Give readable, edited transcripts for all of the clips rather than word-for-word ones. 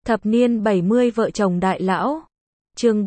Thập niên 70 vợ chồng đại lão. Chương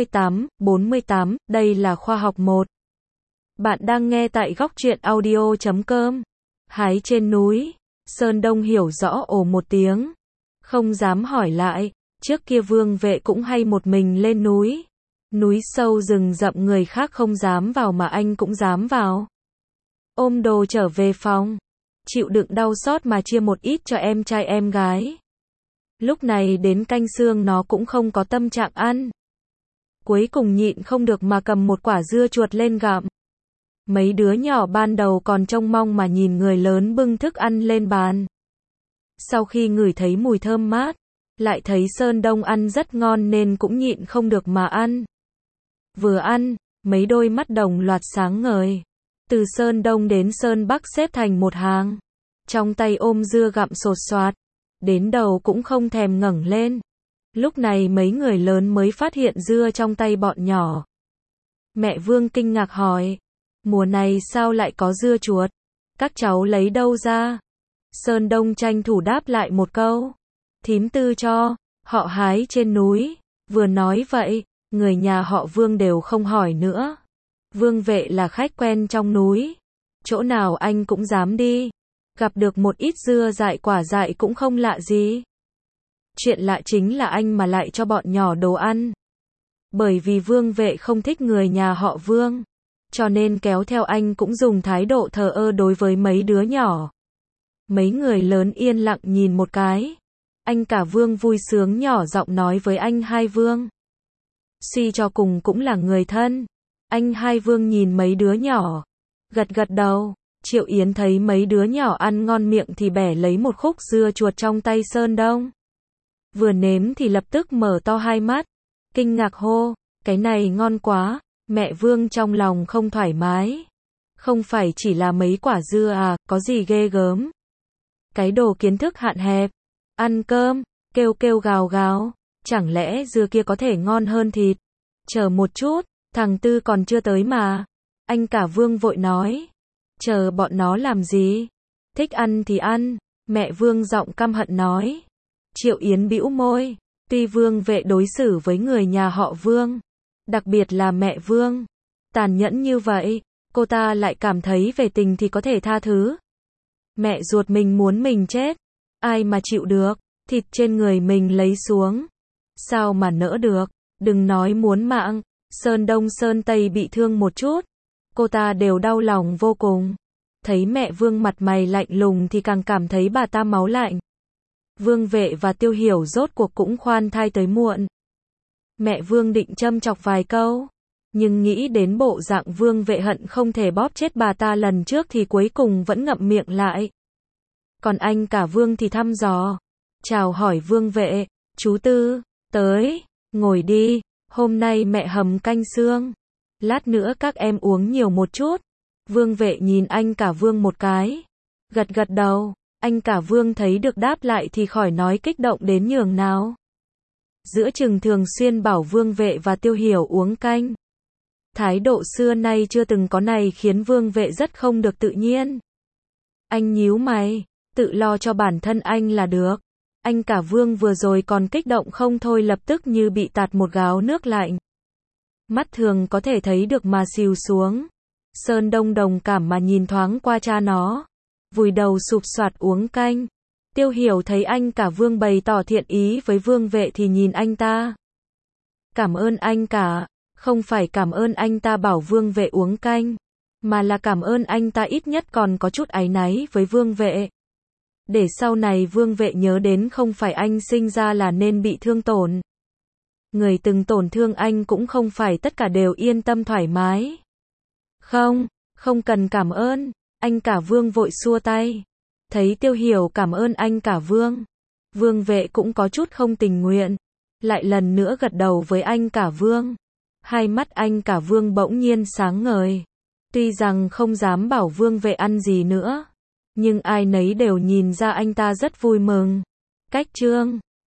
48, đây là khoa học 1. Bạn đang nghe tại góc truyện audio.com. Hái trên núi, Sơn Đông hiểu rõ ồ một tiếng. Không dám hỏi lại, trước kia Vương Vệ cũng hay một mình lên núi. Núi sâu rừng rậm người khác không dám vào mà anh cũng dám vào. Ôm đồ trở về phòng, chịu đựng đau xót mà chia một ít cho em trai em gái. Lúc này đến canh xương nó cũng không có tâm trạng ăn. Cuối cùng nhịn không được mà cầm một quả dưa chuột lên gặm. Mấy đứa nhỏ ban đầu còn trông mong mà nhìn người lớn bưng thức ăn lên bàn. Sau khi ngửi thấy mùi thơm mát, lại thấy Sơn Đông ăn rất ngon nên cũng nhịn không được mà ăn. Vừa ăn, mấy đôi mắt đồng loạt sáng ngời. Từ Sơn Đông đến Sơn Bắc xếp thành một hàng. Trong tay ôm dưa gặm sột soạt. Đến đầu cũng không thèm ngẩng lên. Lúc này mấy người lớn mới phát hiện dưa trong tay bọn nhỏ. Mẹ Vương kinh ngạc hỏi, mùa này sao lại có dưa chuột? Các cháu lấy đâu ra? Sơn Đông tranh thủ đáp lại một câu, thím Tư cho, họ hái trên núi. Vừa nói vậy, người nhà họ Vương đều không hỏi nữa. Vương Vệ là khách quen trong núi, chỗ nào anh cũng dám đi. Gặp được một ít dưa dại quả dại cũng không lạ gì. Chuyện lạ chính là anh mà lại cho bọn nhỏ đồ ăn. Bởi vì Vương Vệ không thích người nhà họ Vương, cho nên kéo theo anh cũng dùng thái độ thờ ơ đối với mấy đứa nhỏ. Mấy người lớn yên lặng nhìn một cái. Anh cả Vương vui sướng nhỏ giọng nói với anh hai Vương. Suy cho cùng cũng là người thân. Anh hai Vương nhìn mấy đứa nhỏ, gật gật đầu. Triệu Yến thấy mấy đứa nhỏ ăn ngon miệng thì bẻ lấy một khúc dưa chuột trong tay Sơn Đông. Vừa nếm thì lập tức mở to hai mắt, kinh ngạc hô, cái này ngon quá. Mẹ Vương trong lòng không thoải mái. Không phải chỉ là mấy quả dưa à, có gì ghê gớm. Cái đồ kiến thức hạn hẹp. Ăn cơm, kêu kêu gào gào, chẳng lẽ dưa kia có thể ngon hơn thịt? Chờ một chút, thằng Tư còn chưa tới mà. Anh cả Vương vội nói. Chờ bọn nó làm gì? Thích ăn thì ăn. Mẹ Vương giọng căm hận nói. Triệu Yến bĩu môi. Tuy Vương Vệ đối xử với người nhà họ Vương, đặc biệt là mẹ Vương, tàn nhẫn như vậy, cô ta lại cảm thấy về tình thì có thể tha thứ. Mẹ ruột mình muốn mình chết, ai mà chịu được, thịt trên người mình lấy xuống. Sao mà nỡ được, đừng nói muốn mạng, Sơn Đông Sơn Tây bị thương một chút. Cô ta đều đau lòng vô cùng. Thấy mẹ Vương mặt mày lạnh lùng thì càng cảm thấy bà ta máu lạnh. Vương Vệ và Tiêu Hiểu rốt cuộc cũng khoan thai tới muộn. Mẹ Vương định châm chọc vài câu, nhưng nghĩ đến bộ dạng Vương Vệ hận không thể bóp chết bà ta lần trước thì cuối cùng vẫn ngậm miệng lại. Còn anh cả Vương thì thăm dò, chào hỏi Vương Vệ, chú Tư, tới, ngồi đi, hôm nay mẹ hầm canh xương. Lát nữa các em uống nhiều một chút. Vương Vệ nhìn anh cả Vương một cái, gật gật đầu. Anh cả Vương thấy được đáp lại thì khỏi nói kích động đến nhường nào. Giữa chừng thường xuyên bảo Vương Vệ và Tiêu Hiểu uống canh. Thái độ xưa nay chưa từng có này khiến Vương Vệ rất không được tự nhiên. Anh nhíu mày, tự lo cho bản thân anh là được. Anh cả Vương vừa rồi còn kích động không thôi lập tức như bị tạt một gáo nước lạnh. Mắt thường có thể thấy được mà xìu xuống. Sơn Đông đồng cảm mà nhìn thoáng qua cha nó, vùi đầu sụp soạt uống canh. Tiêu Hiểu thấy anh cả Vương bày tỏ thiện ý với Vương Vệ thì nhìn anh ta. Cảm ơn anh cả, không phải cảm ơn anh ta bảo Vương Vệ uống canh, mà là cảm ơn anh ta ít nhất còn có chút áy náy với Vương Vệ. Để sau này Vương Vệ nhớ đến không phải anh sinh ra là nên bị thương tổn. Người từng tổn thương anh cũng không phải tất cả đều yên tâm thoải mái. Không cần cảm ơn. Anh cả Vương vội xua tay. Thấy Tiêu Hiểu cảm ơn anh cả Vương, Vương Vệ cũng có chút không tình nguyện. Lại lần nữa gật đầu với anh cả Vương. Hai mắt anh cả Vương bỗng nhiên sáng ngời. Tuy rằng không dám bảo Vương Vệ ăn gì nữa, nhưng ai nấy đều nhìn ra anh ta rất vui mừng. Cách chương